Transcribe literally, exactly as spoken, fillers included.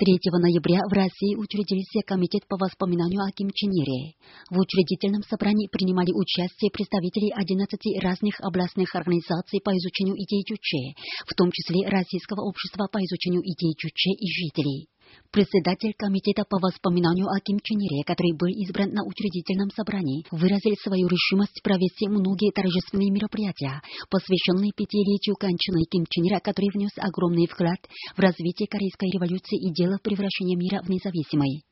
третьего ноября в России учредился Комитет по воспоминанию о Ким Чен Ире. В учредительном собрании принимали участие представители одиннадцати разных областных организаций по изучению идей Чучхе, в том числе Российского общества по изучению идей Чучхе и жителей. Председатель Комитета по воспоминанию о Ким Чен Ире, который был избран на учредительном собрании, выразил свою решимость провести многие торжественные мероприятия, посвященные пятилетию кончины Ким Чен Ира, который внес огромный вклад в развитие Корейской революции и дело превращения мира в независимый.